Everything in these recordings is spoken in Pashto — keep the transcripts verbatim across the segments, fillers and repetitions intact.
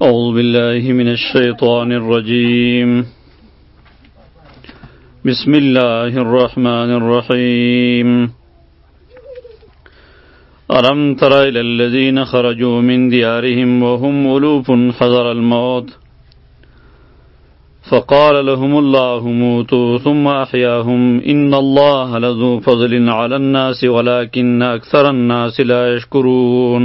أعوذ بالله من الشيطان الرجيم بسم الله الرحمن الرحيم ألم تر إلى الذين خرجوا من ديارهم وهم ألوف حذر الموت فقال لهم الله موتوا ثم أحياهم إن الله لذو فضل على الناس ولكن أكثر الناس لا يشكرون.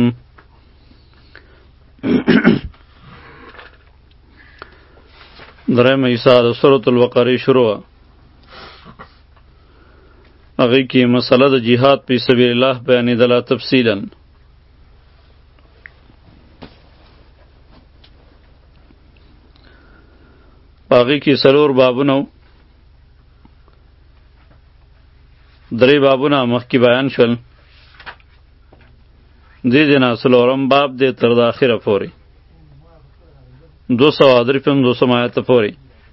درم ایسا د سورة البقره شروع هغې کې مسله د جهاد فی سبیل الله بیانېدله تفصیلا. په هغې کې څلور بابونه و، درې بابونه مخکې بیان شول، دې دې نه څلورم باب دی تر د اخره پورې دو سو ادری پم دو سو آیت پوری.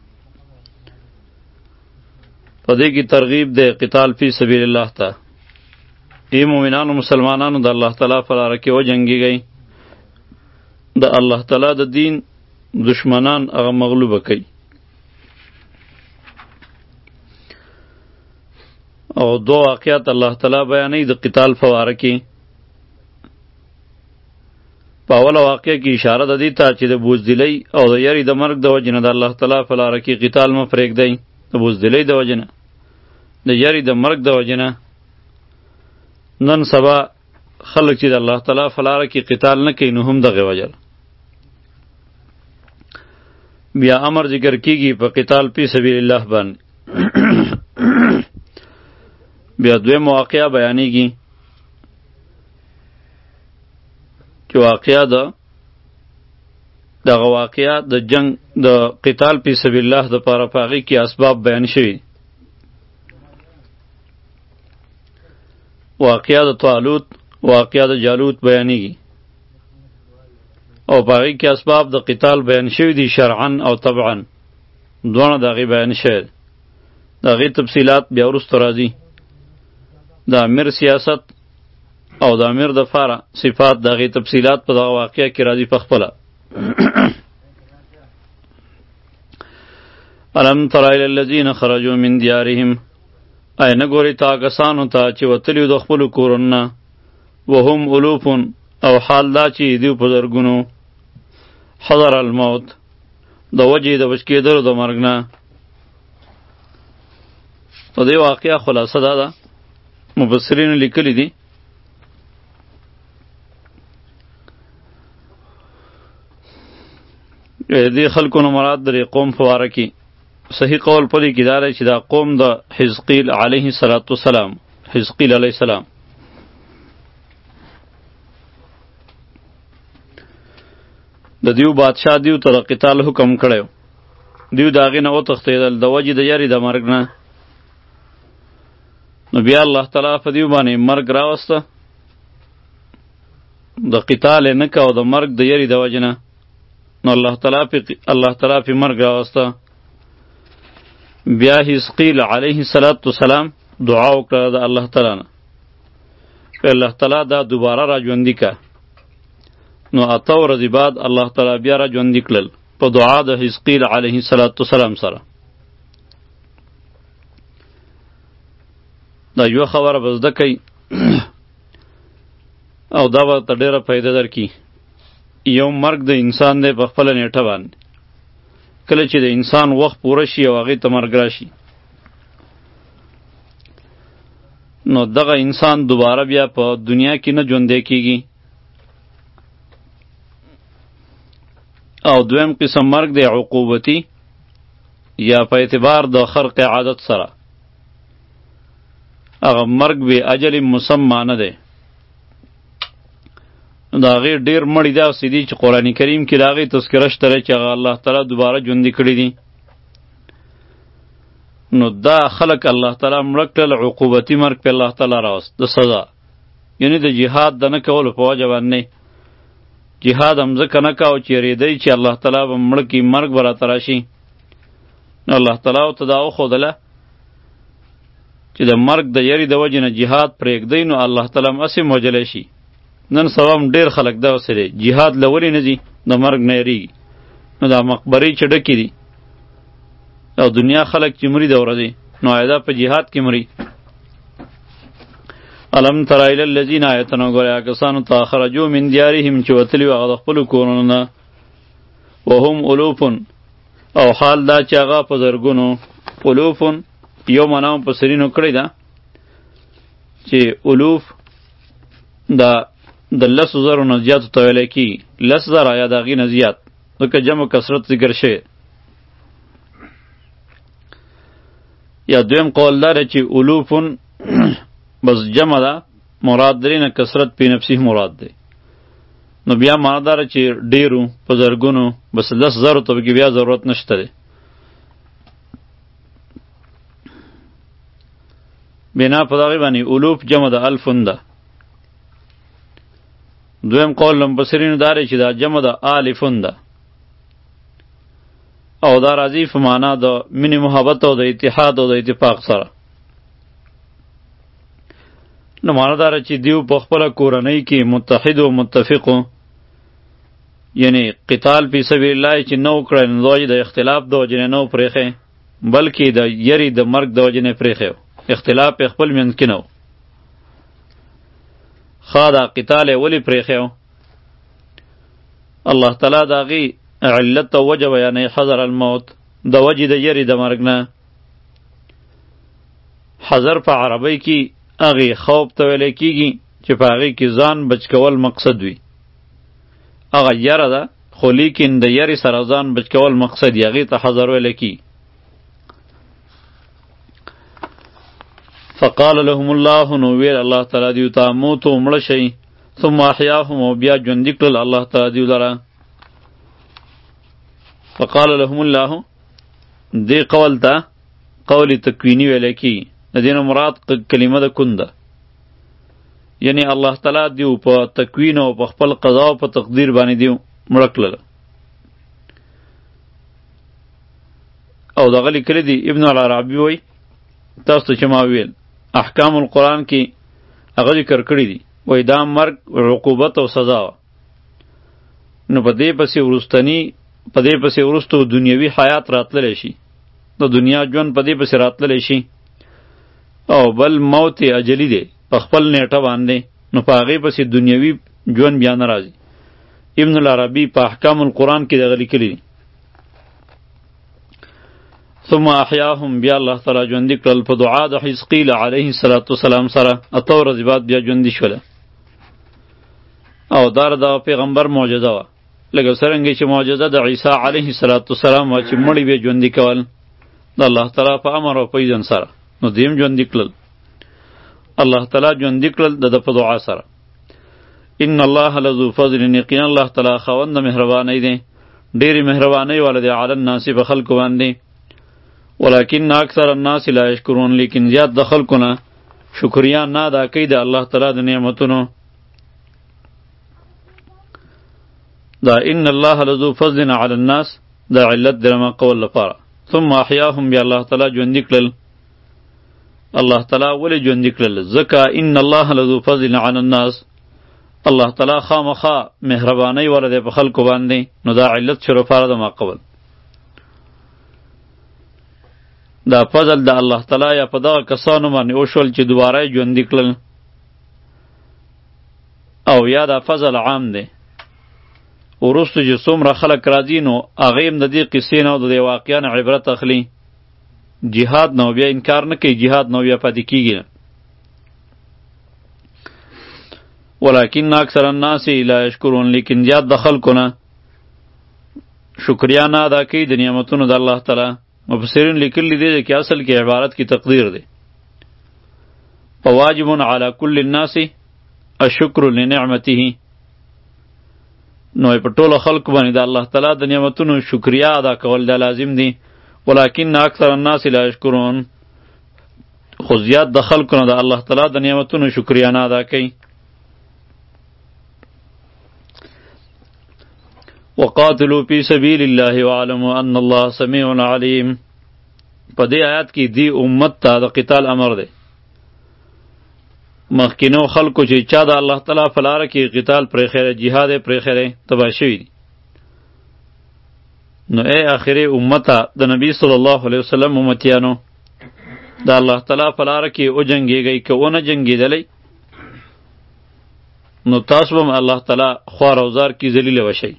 په دې کې ترغیب دی قتال فی سبیل الله ته. ای مومنانو مسلمانانو د الله تعالی په لاره کې وجنګیږئ، د الله تعالی د دین دشمنان هغه مغلوبه کوي. او دو واقعات الله تعالی بیانوي د قتال په باره کې. په اوله واقعه کې اشاره ده دې ته چې د بوزدلۍ او د یری د مرګ د وجې نه د الله تعالی په لاره کې قتال مه پرېږدئ. د بوزدلۍ د وجې نه، د یری د مرګ د وجې نه نن سبا خلک چې د الله تعالی په لاره کې قتال نه کوي نو هم دغې وجه ده. بیا امر ذکر کیږي په قتال فی سبیل الله باندې. بیا دویم واقعه بیانېږي چې واقعه ده دغه واقعه د جنگ د قتال فی سبیل الله د پاره په هغې کې اسباب بیان شوي. واقعه د طالوت، واقعه د جالوت بیانېږي او په هغې کې اسباب د قتال بیان شوي دي، شرعا او طبعا دواړه د هغې بیان شوي. د هغې تفصیلات بیا وروسته راځي. د امیر سیاست او د امیر د فاره صفات د هغې تفصیلات په دغه واقعه کې راځي په خپله. الم تر الی الذین خرجوا من دیارهم، ای نه ګورې تا کسانو ته چې وتلي د خپلو کورونو نه، وهم الوف او حال دا چې دوی په زرګونو، حذر الموت د وجې د بچ کېدلو د مرګ نه. د دې واقعه خلاصه دا ده، مفسرینو لیکلي دي دې خلکو نه مراد د قوم په باره کې صحیح قول په دې کې دا دی چې دا قوم د حزقیل علیه السلام حزقیل علیه السلام د دیو بادشاه دیو ته د قتال حکم کړی، دیو د هغې نه وتښتېدل د وجې د یرې د مرګ نه. نو بیا الله تعالی په دیو باندې مرګ راوسته، د قتال یې نه که او د مرګ د یرې د وجې نه، نو الله تعالی پی الله تعالی پی مرګ راوسته. بیا حزقیل علیه السلام دعا وکړه د الله تعالی نه، په الله تعالی دا دوباره را ژوندي که. نو اته ورځې بعد الله تعالی بیا را ژوندي کړل په دعا د حزقیل علیه السلام سره. دا یوه خبره به زده کوي او دا به ته ډېره فایده درکړي. یو مرګ د انسان دی په خپله نیټه باندې. کله چې د انسان وخت پوره شي او هغې ته مرګ راشي، نو دغه انسان دوباره بیا په دنیا کې نه ژوندی کیږي. او دویم قسم مرګ دی عقوبتي، یا په اعتبار د خرق عادت سره. هغه مرګ به اجل مسمى نه دی. د هغې ډېر مړي داسې دي چې قرآن کریم کې د هغې تذکره شته دی چې هغه الله تعالی دوباره ژوندي کړي دي. نو دا خلک الله تعالی مړه کړل، عقوبتي مرګ په الله تعالی راوست د سزا، یعنی د جهاد د نه کولو په وجه باندې. جهاد هم ځکه نه کوه چې یېرېدی چې الله تعالی به مړه کړي، مرګ به راته راشي. نو الله تعالی ورته دا وښودله چې د مرګ د یری د وجې نه جهاد پرېږدئ نو الله تعالی هم هسې وجلی شي. نن سبا هم ډېر خلک دغسې دی، جهاد له ولې نه ځي د مرګ نه یریږي. نو دا مقبرې چې ډکې دي او دنیا خلک چې مري د ورځې، نو آیدا په جهاد کې مري. الم تر الی الذین آیتن وګورئ کسانو ته خرجوا من دیارهم چې وتلي وو هغه د خپلو کورونو نه، وهم الوفن او حال دا چې هغه په زرګونو، الوفن یو معنا په سرینو کړی ده چې الوف دا د لسو زرو نه زیاتو ته ویلی کېږي، لس زره یا د هغې نه زیات، ځکه جمع کثرت ذکر شوی. یا دویم قول دا دی چې الوفن بس جمع ده، مراد درې نه کثرت پی نفسه مراد دی. نو بیا معنا دا چې ډیرو په زرګونو، بس لس زرو ته پکې بیا ضرورت نشته دی. بنا په دغې باندې الوف جمع د الفن ده. دویم قول مفسرینو دا دی چې دا جمع د الفن ده او دا راځي په معنا د مینې محبت او د اتحاد او د اتفاق سره. نو معنا دا چې دیو په خپله کورنۍ کې متحد او متفقو، یعنی قتال فی سبیل الله چې نه وکړی نو د وجې د اختلاف د وجې نه نه و پرېښی، بلکې د یری د مرګ د وجې نه پرېښی و، اختلاف په خپل منځ کې نه و. ښه دا قتال یې ولې پرېښی و؟ الله تعالی د هغې علت او وجه بیانوي، حذر الموت، د وجې د یری د مرګ نه. حذر په عربۍ کې هغې خوف ته ویلی کېږي چې په هغې کې ځان بچ کول مقصد وي. هغه یره ده، خو لیکن د یرې سره ځان بچ کول مقصد وي، هغې ته حذر ویلی کېږي. فقال لهم الله، نو ویل الله تعالی دیو ته موتو مړه شئ، ثم احیاهم، او بیا ژوندي کړل الله تعالی دیو لره. فقال لهم الله دې قول ته قول تکوینی ویلی کېږي، د دې نه مراد کلمه د کن ده، یعنی الله تعالی دیو په تکوین او په خپل قضا او په تقدیر باندې دیو مړه کړله. او دغه لیکلی دی ابن العربي وایي تاسو ته چې ما ویل احکام القرآن کې هغه ذکر کړي دي، وایي دا مرګ عقوبت او سزا وه. نو په دې پسې وروستني په دې پسې وروستو دنیوي حیات راتللی شي، د دنیا ژوند په دې پسې راتللی شي، او بل موت اجلی دی په خپل نیټه باندې، نو په هغې پسې دنیوي ژوند بیا نه راځي. ابن العربي په احکام القرآن کې دغه لیکلي دي. ثم احیاهم، بیا الله تعالی ژوندي کړل په دعا د حزقیل علیه السلام سره، اته ورځې بعد بیا ژوندي شوله. او دا د پیغمبر معجزه وه، لکه څرنګه چې معجزه د عیسی علیه السلام وه چې مړي بیا ژوندي کول د الله تعالی په امر او په اذن سره، نو دیم ژوندي کړل الله تعالی ژوندي کړل د ده په دعا سره. ان الله لذو فضل، یقینا الله تعالی خاوند د مهربانۍ دی، ډېرې مهربانۍ والا دی، علی الناس په خلکو باندې، ولکن اکثر الناس لا یشکرون، لیکن زیات د خلکو نه شکریا نه ادا کوي د الله تعالی د نعمتونو. دا ان الله لذو فضل علی الناس دا علت د رما قول لپاره. ثم احیاهم، بیا الله تعالی ژوندي کړل. الله تعالی ولې ژوندي کړل؟ ځکه ان الله لذو فضل علی الناس، الله تعالی خامخا مهربانۍ والا دی په خلکو باندې، نو دا علت شو لپاره د ما قبل. دا فضل د الله تعالی یا په دغه کسانو باندې وشول چې دوباره یې ژوندي کړل، او یا دا فضل عام دی. وروسته چې څومره خلک راځي نو هغې هم د دې قصې نه او د دې واقعه نه عبرت اخلي. جهاد نه بیا انکار نه کوي، جهاد نه بیا پاتې کېږي نه. ولکن اکثر الناس لا یشکرون، لیکن زیات د خلکو نه شکریا نه ادا کوي د نعمتونو د الله تعالی. مفسرین لیکلی دی چې اصل کې عبارت کی تقدیر دی. فواجب علی کل الناس الشکر لنعمته، نو په ټولو خلکو باندې د الله تعالی د نعمتونو شکریا ادا کول دا لازم دی. ولکن اکثر الناس لا یشکرون، خو زیات د خلکو نه د الله تعالی د نعمتونو شکریا نه ادا کوي. وقاتلوا فی سبیل الله واعلموا ان الله سمیع علیم. په دې آیات کې دی امت ته د قتال امر دی. مخکینو خلکو چې چا د الله تعالی په لاره کې قتال پرېښی دی، جهاد یې پرېښی دی، تباه شوي دي. نو ای آخری امتا د نبی صلی الله علیه وسلم امتیانو د الله تعالی په لاره کې او جنګیږئ که ونه جنګېدلی نو تاسو هم الله تعالی خوار او زار کې ذلیله وشئ.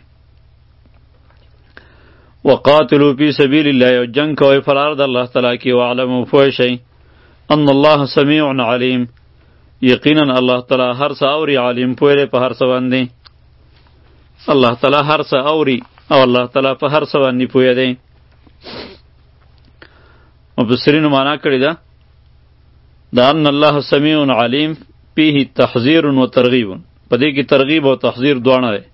وقاتلوا فی سبیل الله او جنگ کوئ په لاره د الله تعالی کې واعلموا پوه شئ ان الله سمیع علیم یقینا الله تعالی هر څه اوري عالم پوه دی په هر څه باندې. الله تعالی هر څه اوري او الله تعالی په هر څه باندې پوه دی. مفسرینو معنا کړې ده دا ان الله سمیع علیم فيه تحذير و ترغیب، په دې کې ترغیب او تحذير دواړه دی.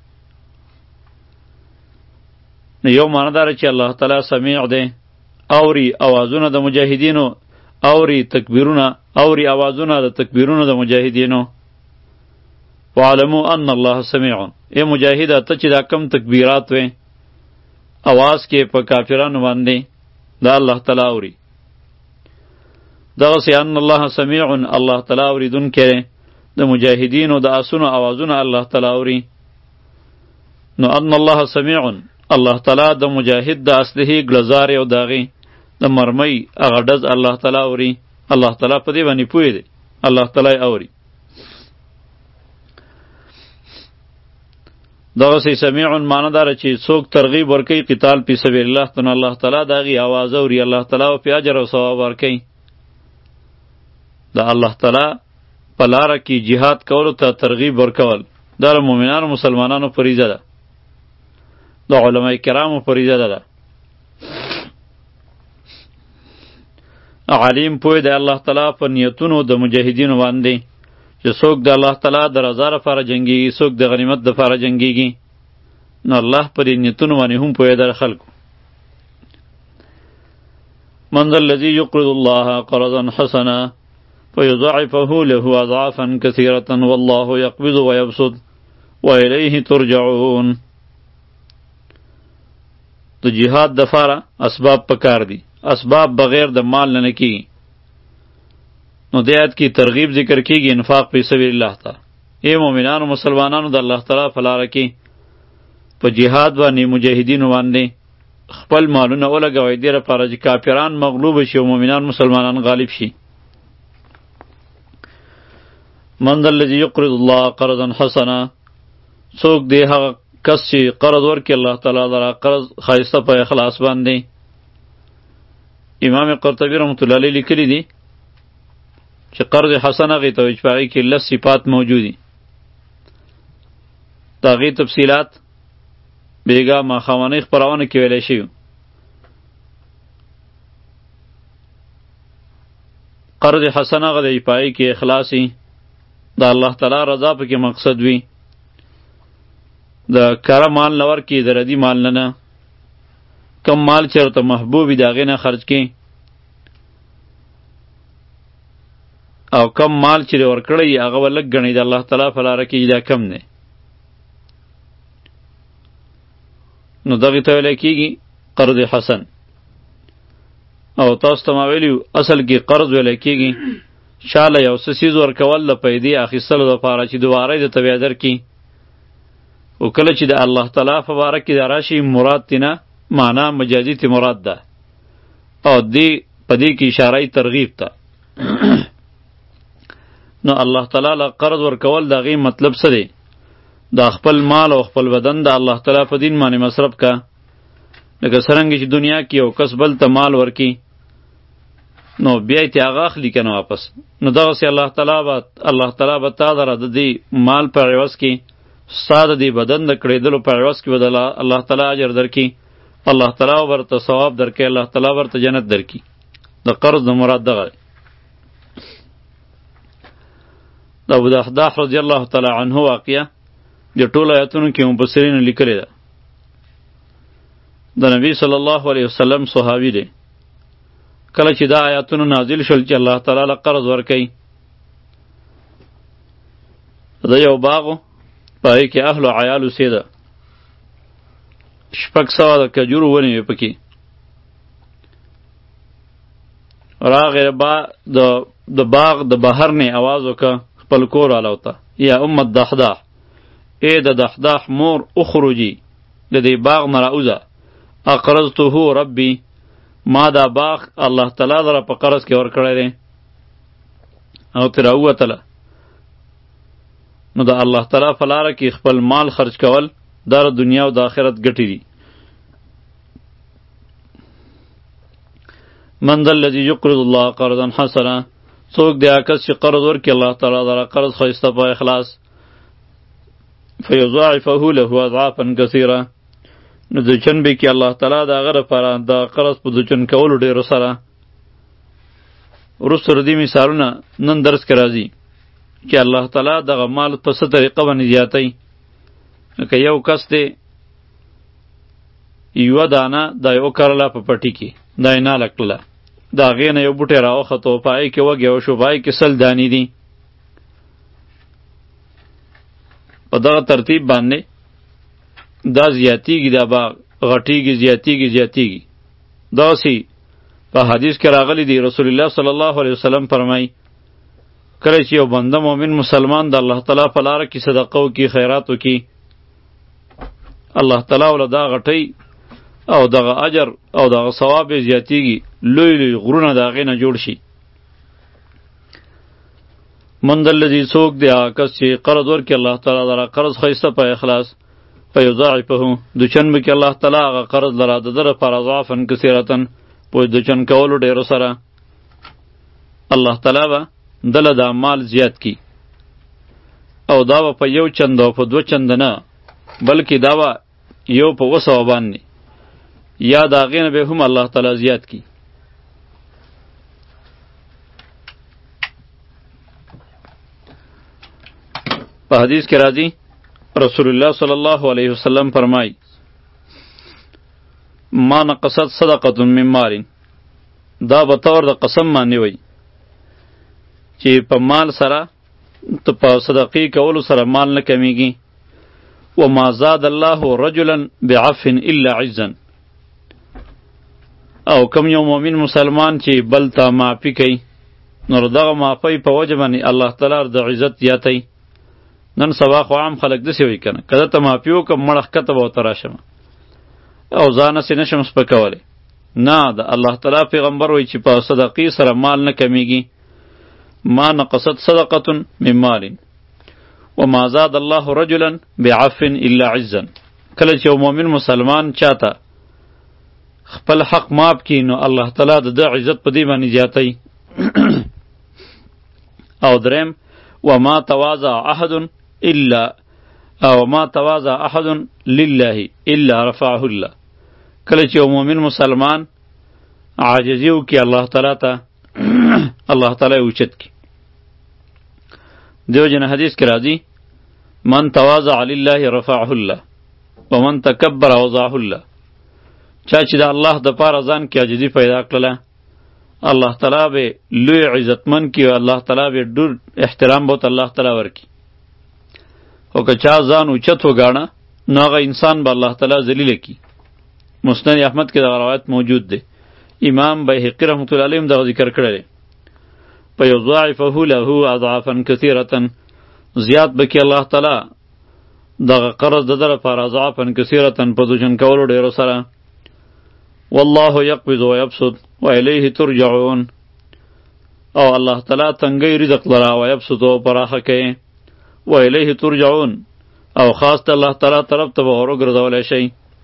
نو یو معنا داره چې الله تعالی سمیع دی، اوري اوازونه د مجاهدینو، اوري تکبیرونه، اوري اوازونه د تکبیرونو د مجاهدینو. وعلموا ان الله سمیع، ای مجاهده ته چې دا کم تکبیرات وې اواز کې په کافرانو باندې دا الله تعالی اوري. دغسې ان الله سمیع، الله تعالی اوریدونکی د مجاهدینو د آسونو اوازونه الله تعالی اوري. نو ان الله سمیع، الله تعالی د مجاهد د اسلحې ګلزارې او د هغې د مرمۍ هغه ډز الله تعالی اوري. الله تعالی په دې باندې پوه دی، الله تعالی اوري. دغسې سمیع معنی داره چې څوک ترغیب ورکوي قتال فی سبیل الله ته نو الله تعالی د هغې اواز اوري، الله تعالی پې اجر او ثواب ورکوي. د الله تعالی په لاره کې جهاد کولو ته ترغیب ورکول دا د مؤمنانو مسلمانانو فریضه ده، د علماء کرامو فریضه ده. علیم پوه دی الله تعالی په نیتونو د مجاهدینو باندې چې څوک د الله تعالی د رضا لپاره جنګیږي، څوک د غنیمت لپاره جنګیږي، نو الله په دې نیتونو باندې هم پوه دی خلکو. من ذا الذي يقرض الله قرضا حسنا فيضاعفه له اضعافا كثيرة والله يقبض ويبسط وإليه ترجعون. د جهاد دفاره اسباب پکار دي، اسباب بغیر د مال نه کی. نو د آیت کی ترغیب ذکر کیږي انفاق فی سبیل الله ته. ای مؤمنانو مسلمانانو د الله تعالی په لاره کې په جهاد باندې مجاهدینو باندې خپل مالونه ولګوئ دې لپاره چې کافران مغلوب شي او مؤمنان مسلمانان غالب شي. من ذا الذي يقرض الله قرضا حسنا، څوک دی هغه کس چې قرض ورکړي الله تعالی لره قرض ښایسته په اخلاص باندې. امام قرطبي رحمت الله علیه لیکلی دی چې قرض حسن هغې ته وایي چې په هغې کې لس صفات موجود دي. د هغې تفصیلات بیګا ماښامنۍ خپرونه کې ویلی شوي. قرض حسن هغه دی په هغې کې اخلاص وي، د الله تعالی رضا پکې مقصد وي، د کره مال نه ورکړي، د ردي مال نه نه. کم مال چې ورته محبوب وي د هغې نه خرج کړي، او کم مال چې ورکړی هغه به لږ ګڼي د الله تعالی په لاره کې دا کم دی. نو دغې ته ویلی کېږي قرض حسن. او تاسو ته ما ویلي اصل کې قرض ویلی کېږي چاله یو څه څیز ورکول د پیدې اخیستلو دپاره چې دوباره یې درته بیا درکړي. او کله چې د الله تعالی په باره کې دا راشي مراد تېنه معنا مجازي تی مراد ده، او دې په دې کې اشاره ترغیب ته. نو الله تعالی له قرض ورکول د هغې مطلب څه دی؟ د خپل مال او خپل بدن د الله تعالی په دین باندې مصرف کا. لکه څرنګه چې دنیا کې یو کس بل ته مال ورکي نو بیا یې هغه اخلي که نه واپس، نو دغسې الله تعالی به الله تعالی به تا لره د دې مال په عوض کې ستا د دې بدن د کړېدلو په عوض کې به الله تعالی اجر درکړي، الله تعالی به ورته ثواب درکړي، الله تعالی ورته جنت درکړي. د قرض د مراد دغه دی. د ابودحداح رضی الله تعالی عنه واقعه د ټولو آیتونو کې مفسرینو لیکلې ده. د نبی صلی الله علیه وسلم صحابي دی. کله چې دا آیاتونه نازل شول چې الله تعالی له قرض ورکوي، د یو باغ و په هغې کې اهل و عیال اوسېده، شپږ سوه د کجورو ونې وې پکې. راغې د باغ د بهر نه اواز وکړه خپل کور والاو ته، یا ام الدحداح، ای د دحداح مور اخرجي د دې باغ نه راوځه اقرضته ربی ما دا باغ الله تعالی در په قرض کې ورکړی دی او ترې راووتله نو د الله تعالی په لاره کې خپل مال خرج کول دا د دنیا او د آخرت ګټې دي. من ذا الذي يقرض الله قرضا حسنا څوک دی هغه کس چې قرض ورکړي الله تعالی دره قرض ښایسته په اخلاص فیضاعفه له اضعافا کثیره نو دوچن به کې الله تعالی د هغه لپاره د قرض په دوچن کولو ډېرو سره. وروسته د دې مثالونه نن درس کې راځي چې الله تعالی دغه مال په څه طریقه باندې زیاتی. لکه یو کس دی یوه دانه دا یو کرله په پټي کې دا یې ناله کړله د هغې نه یو بوټی راوخته په هغې کې وږی وشو په هغې کې سل دانې دي. په دغه ترتیب باندې دا زیاتیږي دا باغ غټیږي زیاتیږي زیاتیږي. داسې په حدیث کې راغلی دی رسول الله صلی الله علیه وسلم فرمایي کله چې یو بنده مؤمن مسلمان د الله تعالی په لاره کې صدقه وکړي خیرات وکړي الله تعالی ول دا غټی او دغه اجر او دغه ثواب زیاتیږي لوی لوی غرونه د هغې نه جوړ شي. من ذا الذي څوک دی هغه کس چې قرض ورکړي الله تعالی لره قرض ښایسته په اخلاص فیضاعفه دوچن به کې الله تعالی هغه قرض لره د ده لپاره ضعفا کثیرة په دوچن کولو ډېرو سره الله تعالی به دله دا مال زیات کی او دا به په یو چند او په دو چند نه بلکې دا به یو په اوه سوه باندې یا د هغې نه به هم الله تعالی زیات کی. په حدیث کې راځي رسول الله صلی الله علیه وسلم فرمای ما نقصت صدقه من مال دا به طور د قسم باندې وي چې په مال سره ته په صدقې کولو سره مال نه کمیږي. وما زاد الله رجلا بعف الا عزا او کم یو مؤمن مسلمان چې بل ته معافي کوي نو دغه معافی په وجه باندې الله تعالی د عزت زیاتی. نن سبا خو عام خلک داسې وایي که نه که درته معافي وکړم مړه ښکته به ورته راشم او ځان هسې نشم سپکولی. نه د الله تعالی پیغمبر وایي چې په صدقې سره مال نه کمیږي. ما نقصت صدقة من مال وما زاد الله رجلا بعف الا عزا کله چې یو مؤمن مسلمان چاته خپل حق معاف کړي نو الله تعالی د ده عزت په دې باندې زیاتی. او دریم وما تواضع احد الا او ما تواضع احد لله الا رفعه الله کله چې یو مؤمن مسلمان عاجزي وکړي الله تعالی ته الله تعالی اوچت کی. دیو جن حدیث کې راځي من تواضع لله رفعه الله ومن تکبر وضعه الله چا چې د الله د پاره ځان کې عاجزي پیدا کړله الله تعالی به لوی عزتمن کی او الله تعالی به ډېر احترام به الله تعالی ورکی. او که چا ځان اوچت وګاڼه نو هغه انسان به الله تعالی ذلیله کی. مسند احمد کې دا روایت موجود دی. امام بیهقی رحمت الله علیه دغه ذکر کړی دی. فیضاعفه له اضعافا کثیرة زیات بکی الله تعالی دغه قرض د ده لپاره اضعافا کثیرة په دوچن کولو ډېرو سره. والله یقبض ویبسط والیه ترجعون او الله تعالی تنګی رزق لره ویبسط او پراخه کوي والیه ترجعون او خاص د الله تعالی طرف ته به ورګرځولی شئ.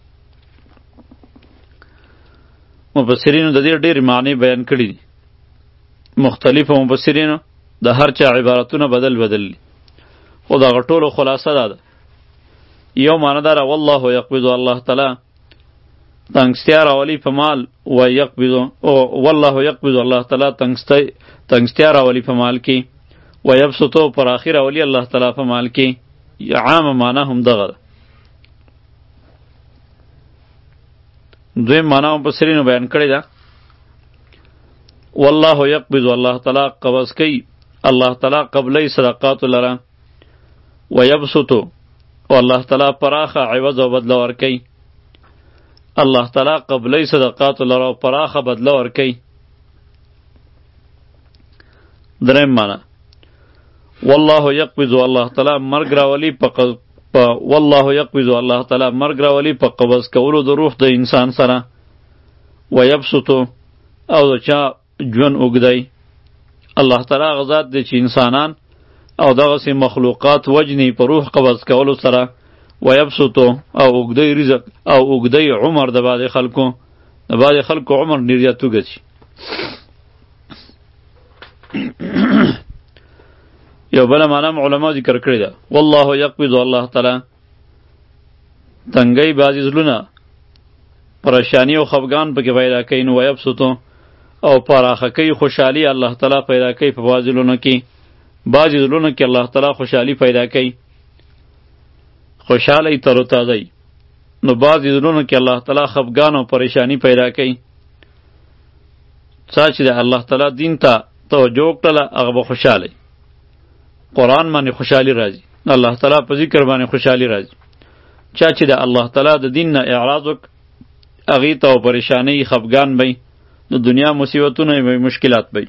مفسرینو د دې ډېرې معنی بیان کړي دي. مختلفو مفسرینو د هر چا عبارتونه بدل بدل دي خو دغه ټولو خلاصه دا ده یو معنی دا ده والله یقبض الله تعالی تنگستیا راولي په مال و یقبض والله یقبض الله تعالی تنگستیا راولي په مال کې و یبسطو پر آخر راولي الله تعالی په مال کې عام معنی هم دغه ده. دویم معنی مفسرینو بیان کړی ده والله یقبض الله تعالی قبض کوي الله تعالی قبلی صدقات لره و یبسطو او الله تعالی پراخه عوض او بدله ورکوي. الله تعالی قبلی صدقات لره پراخه بدله ورکوي. دریم معنی والله یقبض الله تعالی مرګ راولي په په والله یقبض الله تعالی مرګ راولي په قبض کولو د روح د انسان سره ویبسط او د چا ژوند اوږدی الله تعالی هغه ذات دی چې انسانان او دغسې مخلوقات وجني په روح قبض کولو سره ویبسط او اوږدی رزق او اوږدی عمر د بعضې خلکو د بعضې خلکو عمر ډېر زیات اوږد شي یو بله معنا هم علماء ذکر کړې ده والله یقبض الله تعالی تنګی بعضې زړونه پریشانی او خفګان پکې پیدا کوي نو ویبسطو او پراخه کوي خوشحالي الله تعالی پیدا کوي په بعضې زړونو کې بعضې زړونو کې الله تعالی خوشحالي پیدا کوي خوشحالی تر و تازه نو بعضې زړونو کې الله تعالی خفګان او پریشانی پیدا کوي چا چې د الله تعالی دین ته توجه وکړله هغه به خوشحالی قرآن باندې خوشحالي راځي الله تعالی په ذکر باندې خوشحالي راځي چا چې د الله تعالی د دین نه اعراض وک هغې ته او پریشانی خفګان بی د دنیا مصیبتونه بی مشکلات بی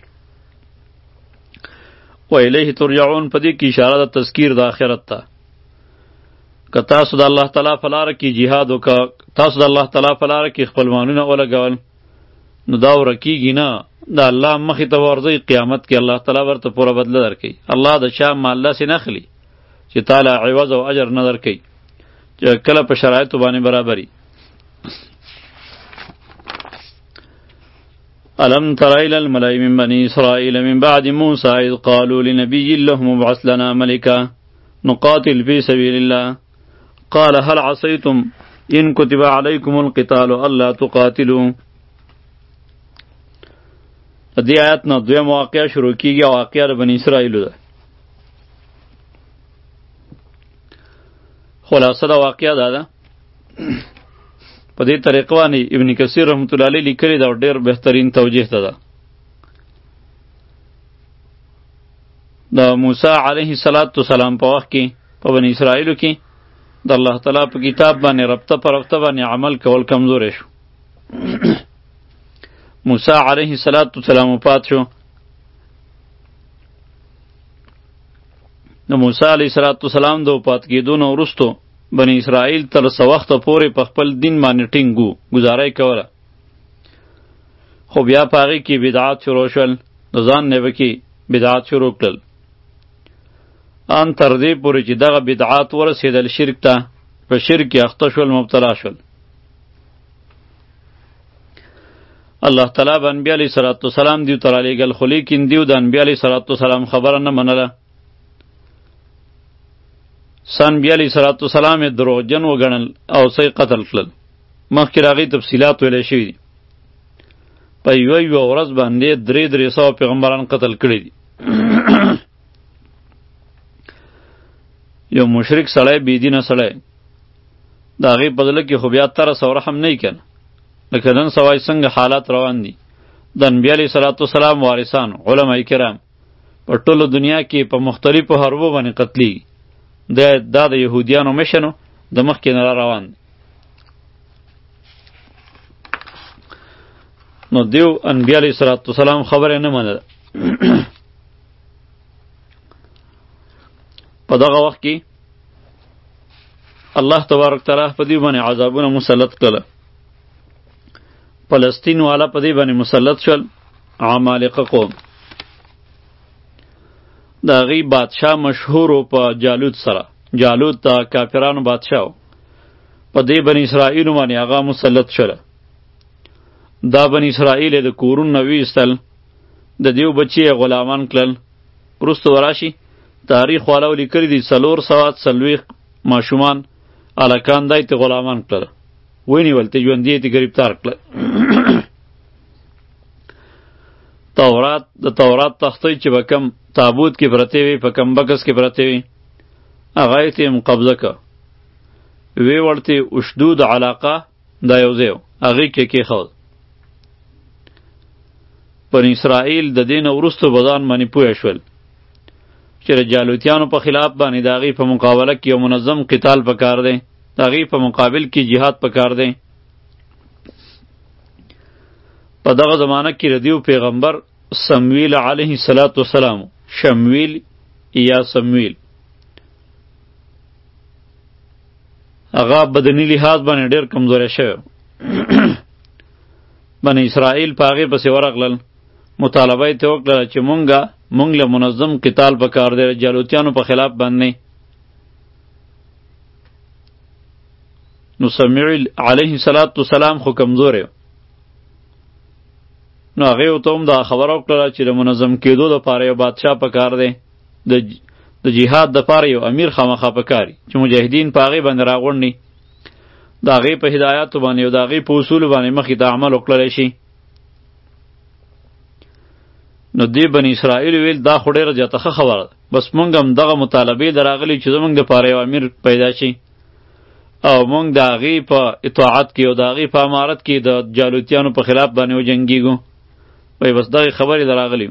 و الیه ترجعون په دې کې اشاره د تذکیر د آخرت ته که تاسو د الله تعالی په لاره کې جهاد وکړه تاسو د الله تعالی په لاره کې خپل مالونه ولګول نو دا ورکیږي نه د الله مخې ته ورځئ قیامت کې الله تعالی ورته پوره بدله درکوي الله د چا مال داسې نه اخلي چې تعالی عوض او اجر نه درکوي چې کله په شرایطو باندې برابري ألم تر إلى الملأ من بني إسرائيل من بعد موسى إذ قالوا لنبي لهم ابعث لنا ملكا نقاتل في سبيل الله قال هل عصيتم إن كتب عليكم القتال ألا تقاتلوا دې آیت نه دویم واقعه شروع کیږي او واقعه د بني اسرائیلو ده خلاصه د واقعه دا ده په دې طریقه باندې ابن کثیر رحمت الله علیه لیکلی دا ډېر بهترین توجیه ده د موسی علیه السلام په وخت کې په بني اسرائیلو کې د الله تعالی په کتاب باندې ربطه پر ربطه باندې عمل کول کمزوری شو موسی علیه السلام وفات شو نو موسی علیه السلام د وفات کېدو نه وروستو بنی اسرائیل تر څه وخته پورې په خپل دین باندې ټینګ گزاره یې کوله خو بیا په هغې کې بدعات شروع شول د ځان نه به کې بدعات شروع کړل ان تر دې پورې چې دغه بدعات ورسېدل شرک ته په شرک کې اخته شول مبتلا شول الله تعالی به انبیا علیه السلام دیو ته رالیږل خو لیکن دیو د انبیا علیه السلام خبره نه منله سن بیا علیه السلام یې دروغجن وګڼل او څه قتل کړل مخکې د هغې تفصیلات ویلی شوي دي په یوه یوه ورځ باندې درې درې سوه پیغمبران قتل کړي دي یو مشرک سړی بېدینه سړی د هغې په زړه کې خو بیا ترس او رحم نه وي که نه لکه نن سبا څنګه حالات روان دي د انبیا علیه السلام وارثان علما کرام په ټوله دنیا کې په مختلفو حربو باندې قتلیږي دا د یهودیانو مشنو د مخکې نه را روان دی نو دیو انبیا علیه السلام خبره نه منله په دغه وخت کې الله تبارک تعالی په دې باندې عذابونه مسلط کړل فلسطین والا په دې باندې مسلط شول عمالقه قوم د هغې بادشاه مشهور په جالوت سره جالوت د کافرانو بادشاه په دې بني اسرائیلو باندې هغه مسلط شوله دا بني اسرائیل د کورونو نه ویستل د دیو بچی غلامان کړل وروسته وراشي تاریخ والاو لیکلي دي څلور سوه څلوېښت ماشومان هلکان دای ته غلامان کړل ونیول ته ژوندي یې ته ګرفتار کړل تورات د تورات تختې چې به کم تابوت کې پرتې وي په کم بکس کې پرتې وي هغه یې ته هم قبضه که ویې ورته اشدود علاقه دا یو ځای و هغې کې کېښود بني اسرائیل د دې نه وروسته به ځان باندې پوه شول چې د جالوتیانو په خلاف باندې د هغې په مقابله کې یو منظم قتال پکار دی د هغې په مقابل کې جهاد پکار دی په دغه زمانه کې د دیو پیغمبر سمویل علیه السلام شمویل یا سمویل هغه بدني لحاظ باندې ډېر کمزوری شوی. بني اسرائیل په هغې پسې ورغلل، مطالبه یې ترې وکړله چې مونږه مونږ له منظم قتال پکار دی، جالوتیانو په خلاف باندې. نو سمیع علیه السلام خو کمزوری و، نو هغې ورته هم دا خبره وکړله چې د منظم کېدو دپاره یو بادشاه پکار دی، د جهاد دپاره یو امیر خامخا پکاري چې مجاهدین په هغې باندې راغونډي، د هغې په هدایاتو باندې او د هغې په اصولو باندې مخکې ته عمل وکړلی شي. نو دې بني اسرائیلو ویل دا خو ډېره زیاته ښه خبره ده، بس مونږ هم دغه مطالبې د راغلي چې زمونږ دپاره یو امیر پیدا شي او مونږ د هغې په اطاعت کې او د هغې په امارت کې د جالوتیانو په خلاف باندې وجنګېږو. وایي بس دغې خبرې د راغلي.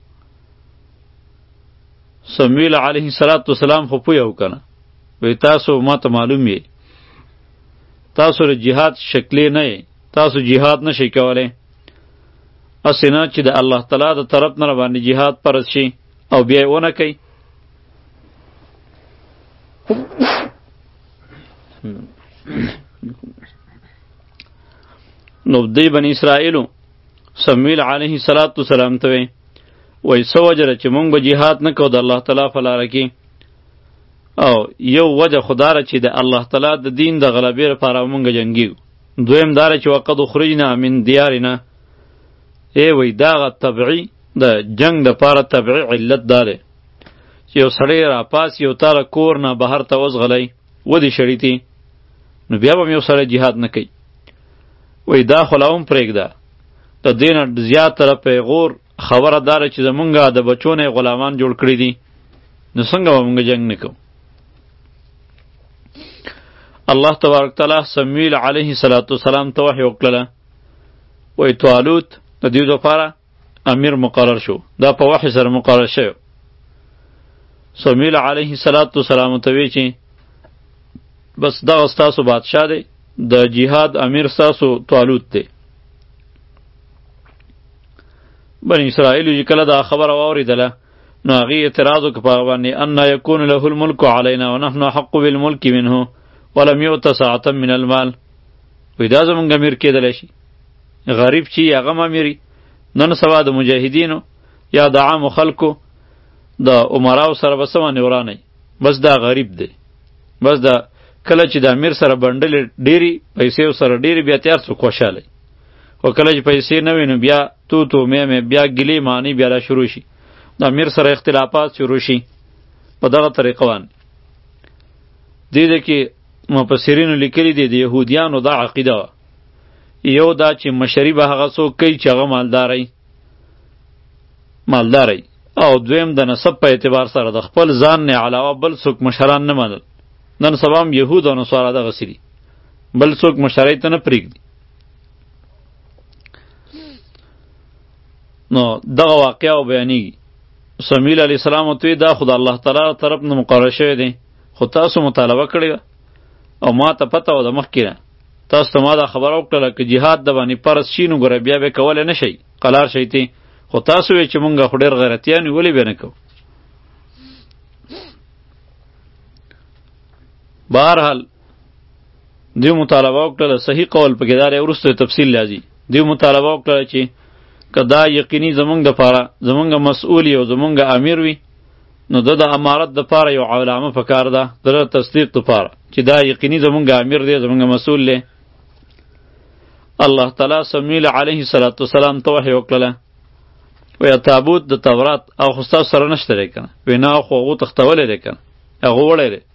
سمیل علیه السلام خو پوه و که نه، وایي تاسو ما ته معلوم یې، تاسو د جهاد شکلی نه یې، تاسو جهاد نشئ کولی، هسې نه چې د الله تعالی د طرف نه راباندې جهاد فرض شي او بیا یې ونه کوئ. نو دی بني اسرائیلو سمیل علیه السلام ته وی وایي څه وجه ده چې مونږ به جهاد نه کوو د الله تعالی په لاره کې، او یو وجه خو دا ده چې د الله تعالی د دین د غلبې لپاره مونږ جنګېږو، دویم دا ده چې وقد اخرجنا من دیارنا. ای وایي دغه طبعي د جنګ دپاره طبعي علت دا دی چې یو سړی راپاس یو تاره کور نه بهر ته وځغلی ودې شړیتې، نو بیا به م یو سړی جهاد نه کوي. وایي دا خو لا هم پرېږده، د دې نه زیاتره پیغور خبره دا ده چې زمونږ د بچو نه یې غلامان جوړ کړي دي، نو څنګه به مونږ جنګ نه کوو. الله تبارک تعالی سمیل علیه السلام ته وحی وکړله، وایي طالوت د دې دپاره امیر مقرر شو، دا په وحی سره مقرر شوی. سمیل علیه السلام ته وی چې بس دغه ستاسو بادشاه دی، د جهاد امیر ستاسو طالوت دی. بني اسرائیلو چې کله دا خبره واورېدله نو هغې اعتراض وکړ په هغه باندې، انا یکون له الملک علینا ونحن احق بالملک منه ولم یؤت ساعة من المال. وایي دا زمونږ امیر کېدلی شي، غریب چې هغه هم امیري، نن سبا د مجاهدینو یا د عامو خلکو د عمراو سره به څه باندې ورانئ، بس دا غریب دی، بس دا کله چې د امیر سره بنډلې ډېرې پیسې سره ډېرې بیا تیار څوک خوشحالی، خو کله چې پیسې نه وي نو بیا تو تو مې مې بیا ګیلې معنی بیا را شروع شي، د امیر سره اختلافات شروع شي په دغه طریقه باندې. دې ده کې مفسرینو لیکلي دي د یهودیانو دا عقیده وه، یو دا چې مشري به هغه څوک کوي چې هغه مالداری مالداری او دویم د نسب په اعتبار سره د خپل ځان نه علاوه بل څوک مشران نه منل. نن سبا هم یهود او نصارا دغسې دي، بل څوک مشرۍ ته نه پرېږدي. نو دغه واقعه بیانېږي. سمیل علیه السلام ورته وایي دا خو د الله تعالی طرف نه مقرر شوی دی، خو تاسو مطالبه کړې وه او ما ته پته وه د مخکې نه، تاسو ته ما دا خبره وکړله که جهاد د باندې فرض شي نو ګوره بیا به کولی نه شئ، قلار شئ تی، خو تاسو وایئ چې مونږ خو ډېر غیرتیان یو، ولې بیا نه کوو. بهرحال دوی مطالبه وکړله، صحیح قول پکې دا دی، وروسته تفصیل راځي. دوی مطالبه وکړله چې که دا یقیني زمونږ دپاره زمونږ مسؤول او زمونږ امیر وي نو د د امارت دپاره یو علامه پکار ده، د د تصدیق دپاره چې دا یقیني زمونږ امیر دی، زمونږ مسؤول دی. الله تعالی سمیل علیه السلام ته وحی وکړله، وایي تابوت د تورات او خو ستاسو سره نشته دی که نه؟ وایي نه، خو هغو تښتولی دی که نه، هغه وړی دی.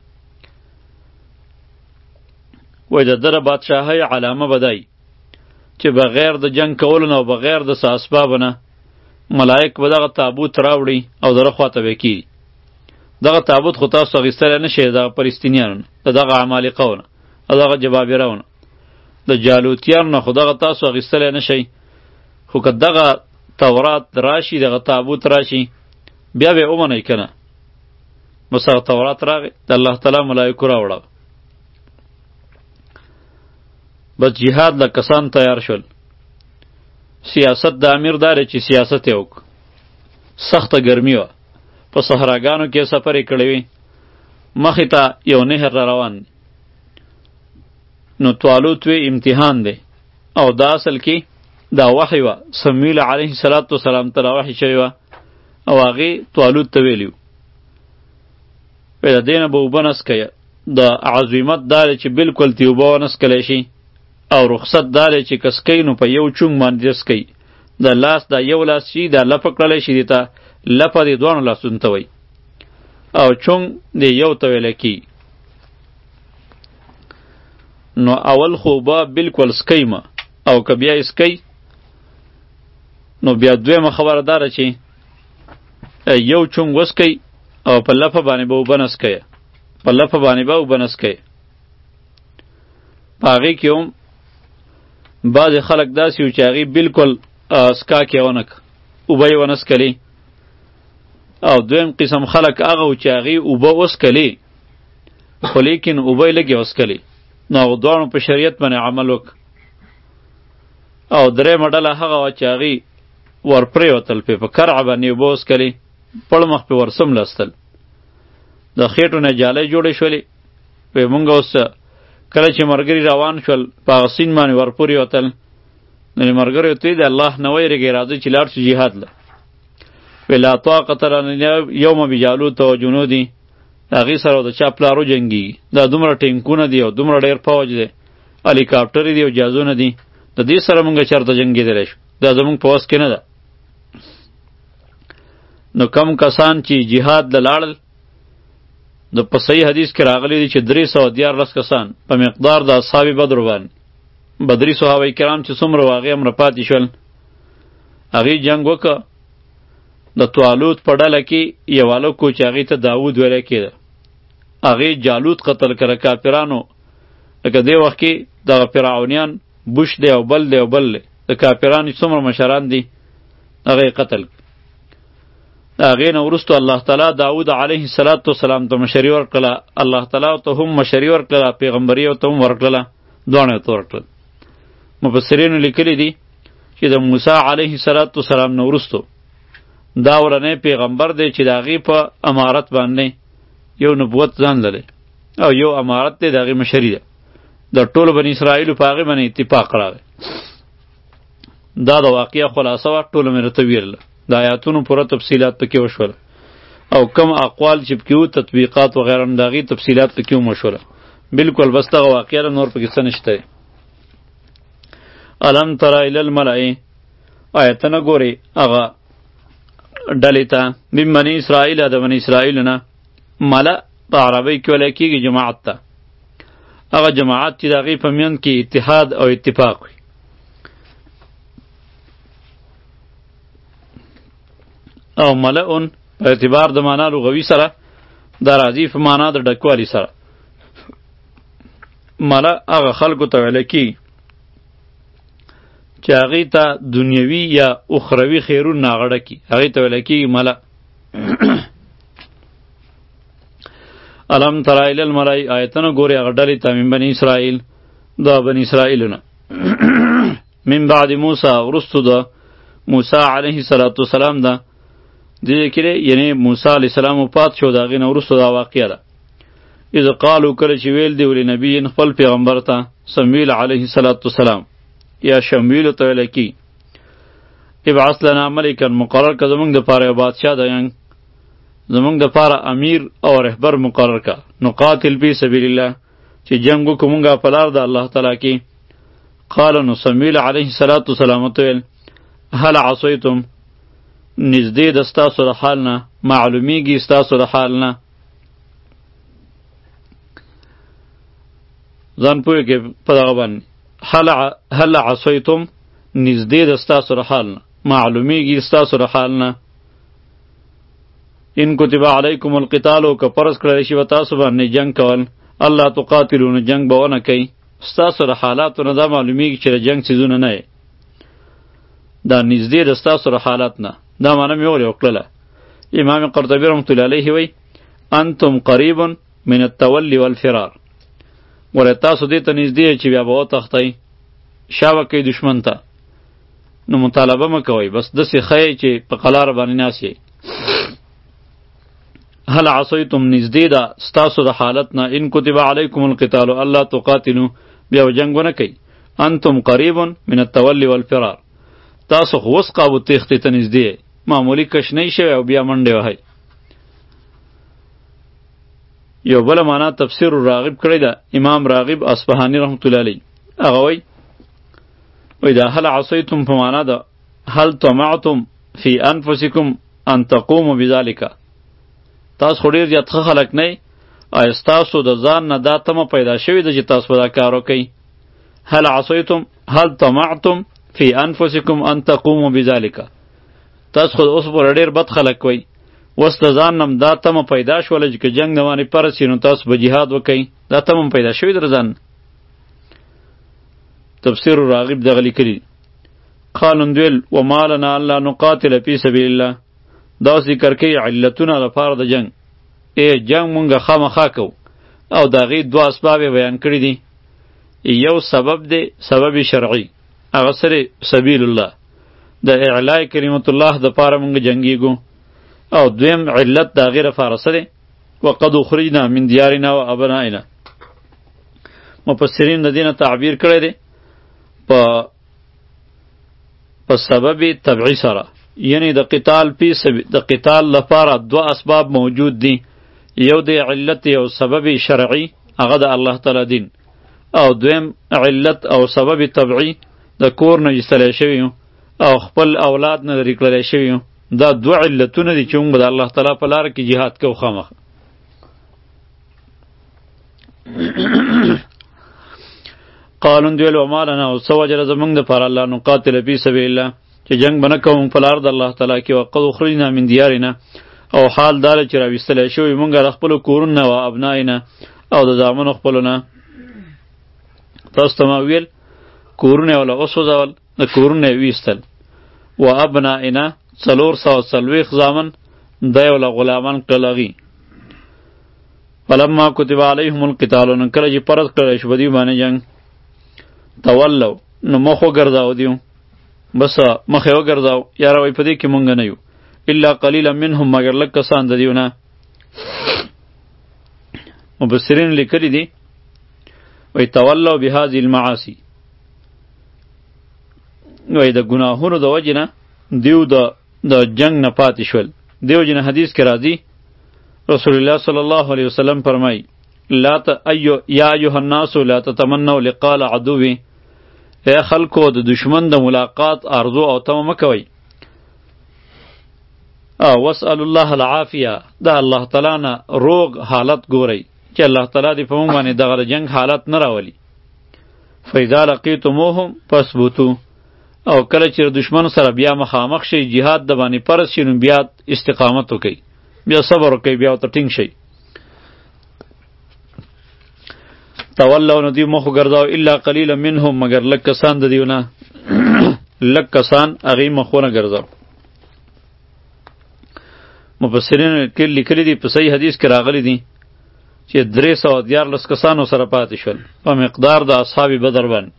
وایي د ده د بادشاهۍ علامه به دی چې بغیر د جنگ کولو نه او بغیر د څه اسبابو نه ملائک به دغه تابوت راوړي او دغه خواته به کېږي. دغه تابوت خو تاسو اخیستلی نه شئ دغه فلسطینیانو نه، د دغه عمالقو نه او دغه جبابرو نه، د جالوتیانو نه خو دغه تاسو اخیستلی نه شئ. خو که دغه تورات راشي، دغه تابوت راشي، بیا به یې ومنئ که نه. بس هغه تورات راغی، د الله تعالی ملایکو راوړه. بس جهاد له کسان تیار شول. سیاست د امیر داره چې سیاست یې وکړ. سخته ګرمي وه، په صحراګانو کې سفر یې کړی وي، مخې ته یو نهر را روان دی. نو طالوت وی امتحان دی او دا اصل کې دا وحی وه سمیل علیه صلات وسلام ته وحی شوی وه او هغې طالوت ته ویلي وو د دې نه به اوبه نسکیه د عظیمت دا دی چې بلکل تې اوبه ونسکلی شي او رخصت دا دی چې که سکی نو په یو چونګ باندې سکی د لاس دا یو لاس شي دا لپه کړلی شي دې ته لپه دې دواړو لاسونو ته وایي او چونګ دې یو ته ویلی کېږي نو اول خو به بلکل سکی ما او که بیا سکی نو بیا دویمه خبره داره چې یو چونګ وسکی او په لپه باندې به اوبه نسکیه په لپه باندې به اوبه نسکیه په هغې کې هم بعضې خلک داسې وو چې هغې بلکل سکاک یې ونه که اوبه یې ونسکلې او دویم قسم خلک هغه وو چې هغې اوبه وسکلې خو لیکن اوبه یې لږې وسکلې نو هغو دواړو په شریعت باندې عمل وکړه او درېیمه ډله هغه وه چې هغې ورپرېوتل پې په کرعه باندې اوبه وسکلې پړ مخ پې ورسملستل د خېټو نه جالۍ جوړې شولې پې مونږ اوس کله چې ملګري روان شول په هغه سیند باندې ورپورې وتل نو ملګري ورته د الله نه ویرېږئ راځئ چې لاړ شو جهاد له وی لا طاقت لنا یوم بجالوت و جنودي د هغې سره د چا پلار وجنګېږي دا دومره ټینکونه دي او دومره ډېر فوج دی هلیکاپټرې دي او جهازونه دي د دې سره مونږ چېرته جنګېدلی شو دا زمونږ په وس کې نه ده نو کم کسان چې جهاد له لاړل د په صحیح حدیث کې راغلی دی چې درې سوه دیارلس کسان په مقدار د اصحاب بدر باندې بدري صحابه کرام چې څومره وو هغې هم راپاتې شول هغې جنګ وکړه د طالوت په ډله کې یو هلک و چې هغې ته داود ویلی کېده هغې جالوت قتل کړه کافرانو لکه دې وخت کې دغه فرعونیان بوش دی او بل دی او بل دی د کافرانو څومره مشران دي هغه قتل د هغې نه وروستو الله تعالی داود علیه السلام ته مشري ورکړله الله تعالی ته هم مشري ورکړله پیغمبري ورته هم ورکړله دواړه یې ورته ورکړل مفسرینو لیکلي دي چې د موسی علیه السلام نه وروستو دا ورنی پیغمبر دی چې د هغې په امارت باندې یو نبوت ځان لري او یو امارت دی د هغې مشري ده د ټولو بني اسرائیلو په هغې باندې اتفاق راغی دا د واقعه خلاصه وه ټوله مې راته ویرله د آیاتونو پوره تفصیلات پکې وشوله او کم اقوال چې پکې وو تطبیقات وغیره هم د هغې تفصیلات پکې هم وشوله بلکل بس دغه واقعه ده نور پکې څه نشته دی الم تر الی الملأ آیته نه ګورې هغه ډلې ته من بني اسرائیل د بني اسرائیلو نه ملأ په عربۍ کې ویلی کېږي جماعت ته هغه جماعت چې د هغې په میند کې اتحاد او اتفاق وي او ملعون په اعتبار د معنا لغوي سره دا راځي په معنا د ډکوالي سره ملع هغه خلکو ته ویلی کېږي چې هغې ته دنیوي یا اخروي خیرون ناغړه کي هغې ته ویلی کېږي ملع الم تر الی الملأ آیتونه ګورې هغه ډلې ته من بني اسرائیل د بني اسرائیلو نه من بعد موسی وروستو د موسی علیه السلام ده دې کې یعنی موسی علیه السلام وفات شو د هغې نه وروستو دا واقعه ده اذ قالو کله چې ویل دی ولې نبي خپل پیغمبر ته سمیل علیه السلام یا شمیل ته ویلی کی ابعث لنا ملکا مقرر که زمونږ دپاره یو بادشاه ده ینګ زمونږ دپاره امیر او رهبر مقرر که نقاتل فی سبیل الله چې جنګ وکړو مونږه په لار د الله تعالی کې قال نو سمیل علیه السلام ورته ویل هل عصیتم نږدې د ستاسو د حال نه معلومیږي ستاسو د حال نه ځان پوهېږې په دغه باندې هل عصیتم نږدې د ستاسو د حال نه معلومیږي ستاسو د حال نه ان کتب علیکم القتال که فرض کړلی شي به تاسو باندې جنګ کول الله تقاتلون جنګ به ونه کوي ستاسو د حالاتو نه دا معلومیږي چې د جنګ څیزونه نه یې دا نږدې د ستاسو د حالات نه دا معنی مې ولې وکړله امام قرطبي رحمة الله علیه وی انتم قریب من التولی والفرار ولې تاسو دې ته نږدې چې بیا به وتښتئ شا به کوئ دشمن ته نو مطالبه مه کوئ بس داسې ښیئ چې په قلاره باندې ناست یئ هل عصیتم نږدې ده ستاسو د حالت نه ان کتب علیکم القتال الله تقاتلو بیا جنگ ونه کوي. انتم قریب من التولی والفرار، تاسو خو اوس قابو تیښتې ته نږدې، معمولی کشنۍ شوی او بیا منډې وهئ. یو بله معنا تفسیر راغب کړی ده امام راغب اصفهانی رحمت الله علیه. هغه وایي وایي دا هل عصیتم په معنا ده هل طمعتم فی انفسکم ان تقوموا بذلک. تاسو خو ډېر زیات ښه خلک نه یئ، ایا ستاسو د ځان نه دا تمه پیدا شوې ده چې تاسو به دا کار وکئ؟ هل عصیتم هل طمعتم فی انفسکم ان تقوموا بذلک. تاسو خو اوس پورې ډېر بد خلک وئ، اوس د ځان نم دا تمه پیدا شوله چې که جنګ نه باندې فرض شي نو تاسو به جهاد وکئ. دا تمه پیدا شوې در ځان. تفسیر راغب دغه لیکلي. قالون دویل وما لنا الا نقاتل فی سبیل الله. دا ذکر کوي علتونه لپاره د جنگ. ای جنگ مونږه خامخا کوو او د هغې دوه اسباب بیان کړي دي. یو سبب دی سبب شرعي، هغه سره سبیل الله، د اعلاء کلمت الله دپاره مونږ جنګیږو. او دویم علت د هغې لپاره څه دی؟ وقد اخرجنا من دیارنا و ابنائنا. مفسرین د دې نه تعبیر کړی دی په په سبب طبعی سره، یعنی د قتال پی د قتال لپاره دوه اسباب موجود دي. یو دی علت او سبب شرعی، هغه د الله تعالی دین، او دویم علت او سبب طبعی د کور نه ایستلی شوي او خپل اولاد نه لرې کړلی شوي. دا دوه علتونه دي چې موږ د الله تعالی په لاره کې جهاد کوو خامخا. قالون دویل وما لنا او څه وجه ده زموږ دپاره الله نقاتل فی سبیل الله چې جنګ به نه کوو په لار د الله تعالی کې. وقد اخرجنا من دیارنا، او حال دا چې راویستلی شوي موږ له خپلو کورونو نه و ابناینا، او د زامنو خپلو نه. تاسو ته ما ویل کورونه یې وله وسوځول، د کورونه یې ویستل. و ابناینا څلور سوه څلوېښت زامن دا یې وله غلامان کړل هغې. فلما کتب علیهم القتال، نو کله چې فرض کړلی شو په دوی باندې جنګ، تولو نو مخ وګرځاو دیو، بس مخ یې وګرځاو، یاره وایي په دې کې مونږ نه یو، الا قلیلا منهم، مگر لږ کسان د دیو نه. مفسرین لیکلي دي وایي تولو بهذه المعاصی، وایي د ګناهونو د وجې نه دیو د د جنگ نه پاتې شول. دیو جن حدیث کې راځي رسول الله صلی الله علیه وسلم فرمایي لا ت ایو یا ایها الناس لا تتمنوا لقاء العدو. اے خلکو د دشمن د ملاقات ارزو او تمه مه کوئ. او واسأل الله العافیه، دا الله تعالی نه روغ حالت ګورئ چې الله تعالی دې په موږ باندې دغه د جنگ حالت نه راولي. فاذا لقیتموهم فاثبتوا، او کله چې دشمن سره بیا مخامخ شي جهاد د باندې فرض شي نو بیا استقامت وکئ، بیا صبر وکئ، بیا ورته ټینګ شئ. تولو نو دیو مخ وګرځاو الا قلیلا منهم، مگر لږ کسان د دیو نه لږ کسان هغې مخونه ګرځاو. مفسرین لیکلي دي په صحیح حدیث کې راغلی دي چې درې سوه دیارلس کسانو سره پاتې شول په مقدار د اصحاب بدر باندې.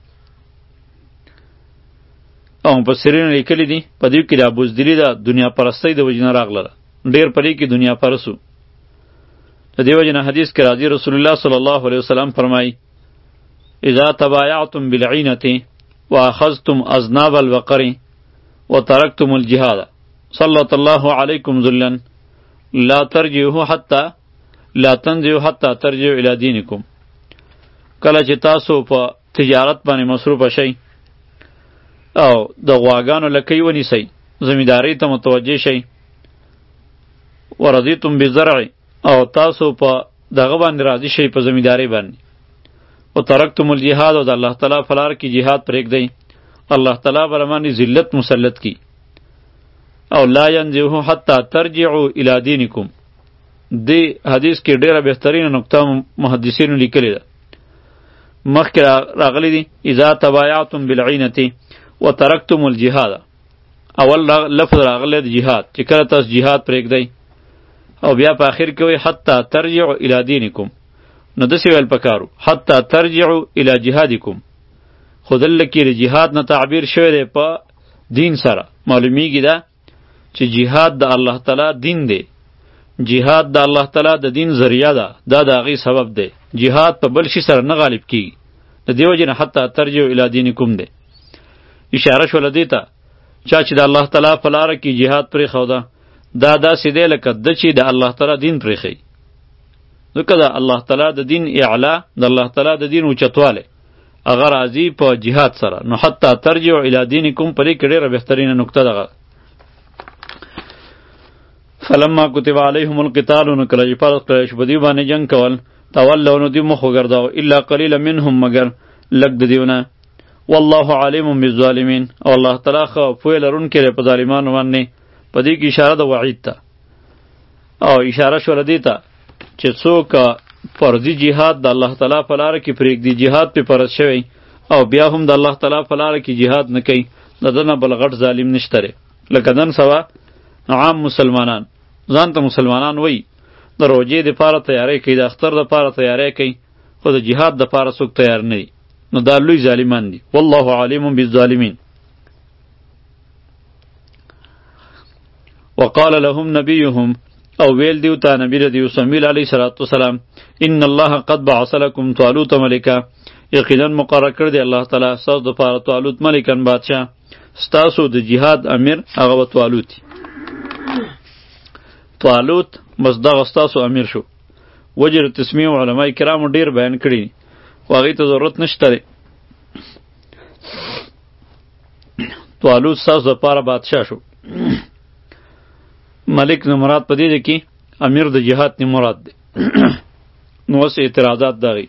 او مفسرین لیکلي دي په دې کې د بزدلي د دنیا پرستۍ د وجې نه راغله، ډېر په دې کې دنیا پرست و. د دې وجې نه حدیث کې راځي رسول الله صلی الله علیه وسلم فرمایي اذا تبایعتم بالعینة واخذتم اذناب البقر وترکتم الجهاد صلت الله علیکم ذلا لا ترجعوا حتی لا تنزعوا حتی ترجعوا الی دینکم. کله چې تاسو په تجارت باندې مصروفه شئ او د غواګانو لکۍ ونیسئ، زمیندارۍ ته متوجه شئ، ورضیتم بالزرع، او تاسو په دغه باندې راضي شئ په زمیندارۍ باندې، او ترکتم الجهاد، او د الله تعالی په لار کې جهاد پرېږدئ، الله تعالی به باندې ذلت مسلط کی. او لا ینزعه حتی ترجعوا الی دینکم. دې حدیث کې ډیره بهترینه نقطه محدثینو لیکلې ده. مخکې راغلی دي اذا تبایعتم بالعینة وترکتم الجهاد، اول لفظ راغلی د جهاد چې کله تاسو جهاد پرېږدئ، او بیا په آخر کې وایي حتی ترجعوا الی دینکم. نو داسې ویل پکارو حتی ترجعوا الی جهادکم، خو دلته کې د جهاد نه تعبیر شوی دی په دین سره. معلومیږي ده چې جهاد د الله تعالی دین دی، جهاد د الله تعالی د دین ذریعه ده، دا د هغې سبب دی. جهاد په بل شي سره نه غالب کیږي، د دیو جن حتی ترجعوا الی دینکم دی اشاره شول دی ته چا چې د الله تعالی په لاره کې جهاد پرې خوده دا داسې دی لکه د چې د الله تعالی دین پرې خي ځکه د الله تعالی د دین اعلا د الله تعالی د دین اوچتواله هغه راځي په جهاد سره نو حتی ترجعوا الی دینکم پرې کې ډېره بهترینه نکته ده فلما کتب علیهم القتال نو کله چې فرض کړی شو په دوی باندې جنګ کول تولوا نو دوی مخ وګرځاو الا قلیلا منهم مگر لږ د دیونه والله علیم بالظالمین او الله تعالی خو پوهه لرونکی دی په ظالمانو باندې په دې کې اشاره د وعید ته او اشاره شوله دې ته چې څوک فرضي جهاد د الله تعالی په لاره کې پرېږدي جهاد پې فرض شوی او بیا هم د الله تعالی په لاره کې جهاد نه کوي د ده نه بل غټ ظالم نشته دی لکه نن سبا عام مسلمانان ځان ته مسلمانان وایي د روژې دپاره تیاری کوي د اختر دپاره تیاری کوي خو د جهاد دپاره څوک تیار نه دي نو دا لوی ظالمان دي والله علیم بالظالمین وقال لهم نبیهم او ویل دیو ته نبی ردیو سمیل علیه صلات وسلام ان الله قد بعث لكم طالوت ملکا یقینا مقرر کړ دی الله تعالی ستاسو دپاره طالوت ملکن بادشاه ستاسو د جهاد امیر هغه طالوت طالوت بس دغه ستاسو امیر شو وجر تسمیه علماء کرامو ډیر بیان کړي خو هغې ته ضرورت نشته دی طالوت ستاسو دپاره بادشاه شو ملک نه مراد په دې دی کې امیر د جهاد نه مراد دی نو اوس اعتراضات دغې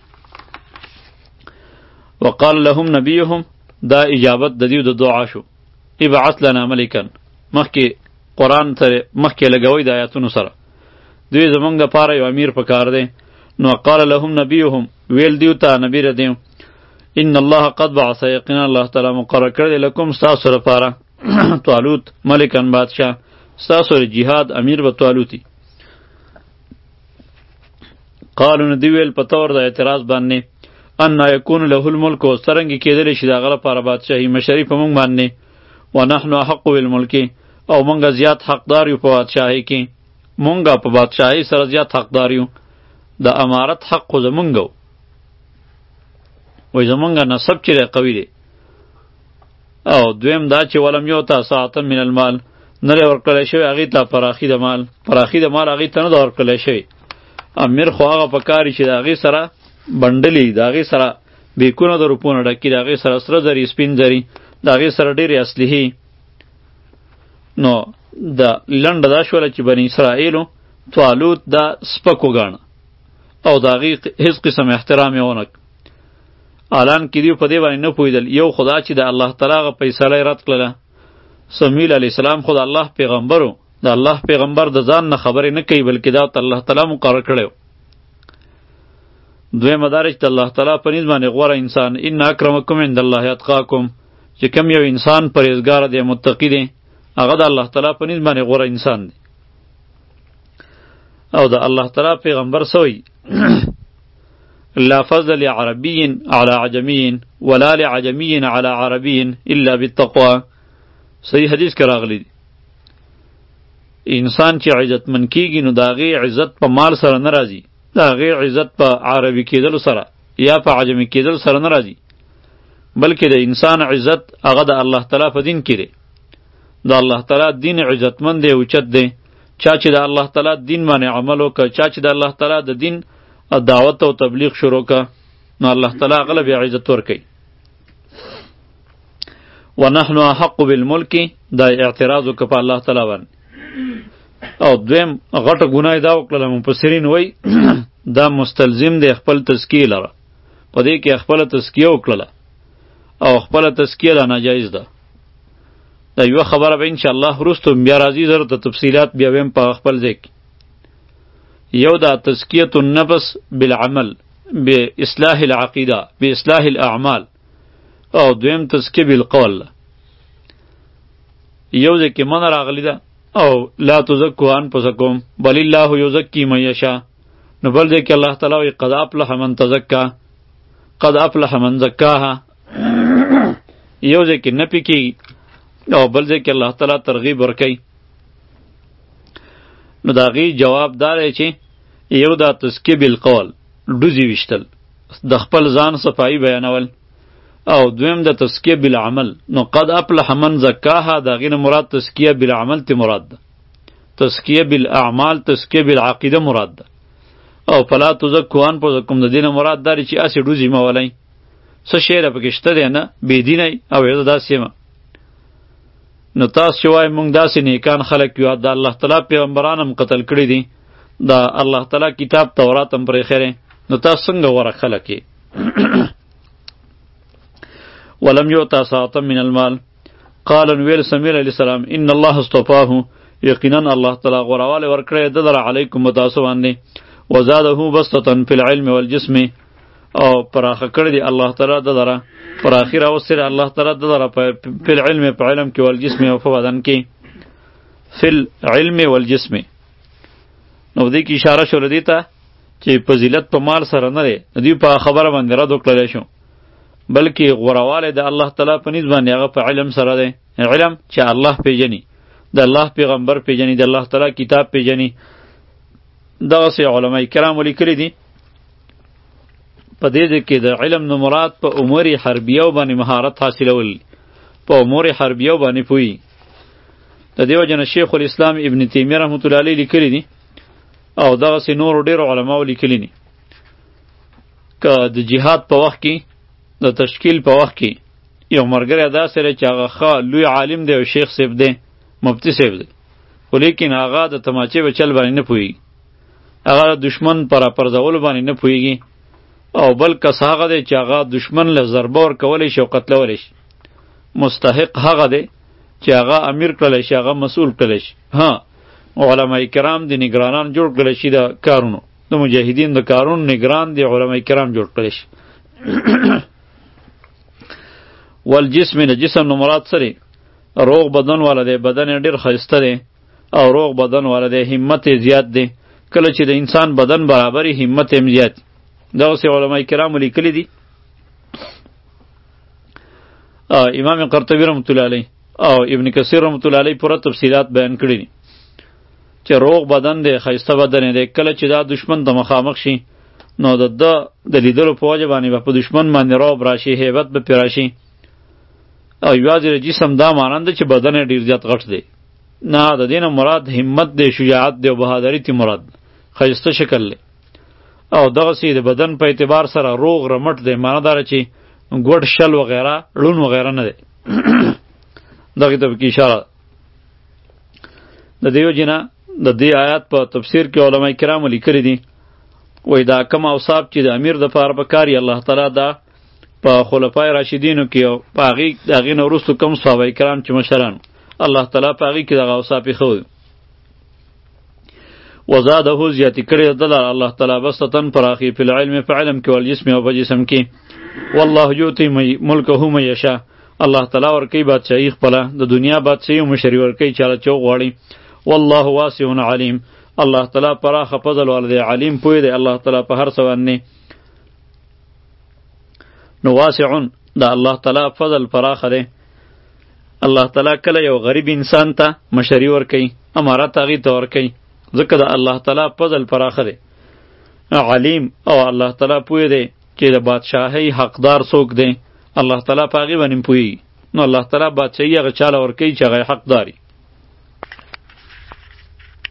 وقال لهم نبیهم دا اجابت د دیو د دعا شو ابعث لنا ملکا مخکې قرآن سره مخکې لګوئ د آیاتونو سره دوی زمونږ دپاره یو امیر پکار دی نو قال لهم نبیهم ویل دیو ته نبی ردیو ان الله قد بعث یقینا الله تعالی مقرر کړی لکم ستاسو لپاره طالوت ملکن بادشاه ستاسو جهاد امیر به طالوتی قالو نو دی ویل په طور د اعتراض باندې ان یکون له الملک او څرنګه کېدلی شي د هغه لپاره بادشاهي مشري په موږ باندې ونحن احق بالملک او مونږ زیات حقدار یو په بادشاهي کې مونږ په بادشاهي سره زیات حقدار یو د امارت حق خو زمونږ وای زمونږ نسب چې قوي دی او دویم دا چې ولم یوتا ساعتا من المال نه لري ورکړی شوی هغې ته پراخي د مال پراخي د مال هغې ته نه ده ورکړی شوی امیر خو هغه پکار چې د هغې سره بنډلې د هغې سره بیکونه د روپونه ډکي د هغې سره سره زري سپین زري د هغې سره ډېرې اصلحې نو د لنډه دا شوله چې بني اسرائیلو طالوت دا سپک وګاڼه او د هغې هېڅ قسم احترام یې ونه الان کې دوی په دې باندې نه پوهېدل یو خدا چې د الله تعالی هغه فیصله یې رد کړله سمیل علیه السلام خو د الله پیغمبر و د الله پیغمبر د ځان نه خبرې نه کوي بلکې دا ته الله تعالی مقرر کړی و دویمه دا چې د الله تعالی په نیز باندې غوره انسان ان اکرمکم عند الله اتقاکم چې کوم یو انسان پرهیزګاره دی متقي دی هغه د الله تعالی په نیز باندې غوره انسان دی او د الله تعالی پیغمبر سوی لا فضل لعربي على عجمي ولا لعجمي على عربي الا بالتقوى صحیح حدیث کې راغلی دی انسان چې عزتمن کیږي نو د هغې عزت په مال سره نه راځي د هغې عزت په عربي کېدلو سره یا په عجمي کېدلو سره نه راځي بلکې د انسان عزت هغه د الله تعالی په دین کې دی د الله تعالی دین عزتمند دی اوچت دی چا چې د الله تعالی دین باندې عمل وکړه چا چې د الله تعالی د دین دعوت او تبلیغ شروع کړه نو الله تعالی هغه له بیا عزت ورکوي ونحن احق بالملک دا اعتراض وکړه په الله تعالی باندې او دویم غټه ګناه دا وکړله مفسرین وایي دا مستلزم دی خپل تزکیه لره په دې کې خپله تزکیه وکړله او خپله تزکیه دا ناجایز ده دا یوه خبره به انشاءالله وروسته بیا راځي زر د تفصیلات بیا ویم په خپل ځای کې یو دا تزکیة النفس بالعمل باصلاح العقیده باصلاح الاعمال او دویم تزکیه بالقول یو ځای کې من راغلی ده او لا تزکوا انفسکم بل الله یزکی من یشاء نو بل ځای کې الله تعالی وایي قد افلح من تزکا قد افلح من زکاها یو ځای کې نفي کېږي او بل ځای کې الله تعالی ترغیب ورکوي نو د هغې جواب دا دی چې یو دا تزکیه بالقول ډوزې ویشتل د خپل ځان صفائی بیانول، او دویم د تزکیه بالعمل. نو قد افلح من زکاها دا غینه مراد تزکیه بالعمل تی مراد ده، تزکیه بالاعمال تزکیه بالعقیده مراد ده. او فلا تزکوا انفسکم د دینه مراد داری چې اسی ډوزی مولای څه شی را پکې شته دی نه بې دینی او یزه داسې یم. نو تاسو چې وایي مونږ داسې نیکان خلک یو، د الله تعالی پیغمبران هم قتل کړي دي، د الله تعالی کتاب تورات هم پرې خیره، نو تاسو څنګه غوره خلک یې؟ ولم یؤتا ساعة من المال قال ویل سمیل علیہ السلام ان الله اصطفاه، یقینا الله تعالی غورواله ورکړی د در علیکم متاسو باندې، وزاده بسطة فی العلم والجسم، او پراخه کړی دی الله تعالی د دره پراخی راوستره الله تعالی د دره په علم په علم کې والجسم او په بدن کې، فی العلم والجسم. نو دې کې اشاره شول دی ته چې فضیلت په مال سره نه دی، دوی په خبره باندې رد وکړلی شو، بلکې غورواله د الله تعالی په نسبت باندې هغه په علم سره دی. علم چې الله پیژني، د الله پیغمبر پیژني، د الله تعالی کتاب پیژني. دغسې علماء کرام لیکلي دي په دې کې د علم نه مراد په امور حربیه باندې مهارت حاصلول، په امور حربیه باندې پوي. د دې وجه نه شیخ الاسلام ابن تیمیه رحمت الله علیه لیکلي دي، او دغسې نور ډېر علماو لیکلي دي که د جهاد په وخت کې د تشکیل په وخت کې یو ملګری داسې دی چې هغه ښه لوی عالم دی او شیخ صاحب دی، مفتی صاحب دی، خو لیکن هغه د تماچې په چل باندې نه پوهېږي، هغه د دشمن پر پرځولو باندې نه پوهېږي، او بل کس هغه دی چې هغه دشمن له ضربه ورکولی شي او قتلولی شي. مستحق هغه دی چې هغه امیر کړلی شي، هغه مسئول کړلی شي. ها علماء کرام د نگرانان جوړ کړلی شي د کارونو، د مجاهدین د کارونو نگران دی علماء کرام جوړ کړلی شي. والجسم نه جسم نو مراد سره روغ بدن والا دی، بدن ډیر ښایسته دی او روغ بدن والا دی، همت زیات دی. کله چې د انسان بدن برابري همت هم زیات. دغسې علماء کرام لیکلي دي. امام قرطبي رحمت الله علیه او ابن کثیر رحمت الله علیه پوره تفصیلات بیان کړي دي چې روغ بدن دی، ښایسته بدن دی. کله چې دا دشمن ته مخامخ شي نو د ده د لیدلو په وجه باندې به په دشمن باندې رعب راشي، هیبت به پرې راشي. او یوازې د جسم دا مانند چې بدن یې ډېر زیات غټ دی، نه د دې نه مراد همت دی، شجاعت دی او بهادري تی مراد، ښایسته شکل دی. او دغسې د بدن په اعتبار سره روغ رمټ دی، معنی داره چې ګوډ شل وغیره ړون وغیره نه دی. دغې ته پکې اشاره. د دې وجې نه د دې آیات په تفسیر کې علما کرامو لیکلي دي، وایي دا کم اوصاف چې د امیر دپاره پکار یي الله تعالی دا په خلفای راشدینو کې او په هغې د هغې نه وروستو کوم صحابه کرام چې مشران الله تعالی په هغې کې دغه اوصاف ایښودي. وزاده زیاتې کړې ده الله تعالی بسطن پراخي فی العلم په علم کې والجسم او په جسم کې. والله یؤتی ملکه من یشاء، الله تعالی ورکوي بادشاهي خپله، د دنیا بادشاهي او مشري ورکوي چاله چې وغواړي. والله واسع علیم، الله تعالی پراخه فضل والا دی، علیم پوی دی الله تعالی په هر څه باندې. نو واسعون دا الله تعالی فضل پراخه دی. الله تعالی کله یو غریب انسان ته مشري ورکوي، امارت هغې ته ورکوي، ځکه د الله تعالی فضل پراخه دی. علیم او الله تعالی پوی دی چې د بادشاهۍ حقدار څوک دی، الله تعالی په هغې باندې پوهېږي. نو الله تعالی بادشاهي هغه چاله ورکوي چې هغه حقدار وي.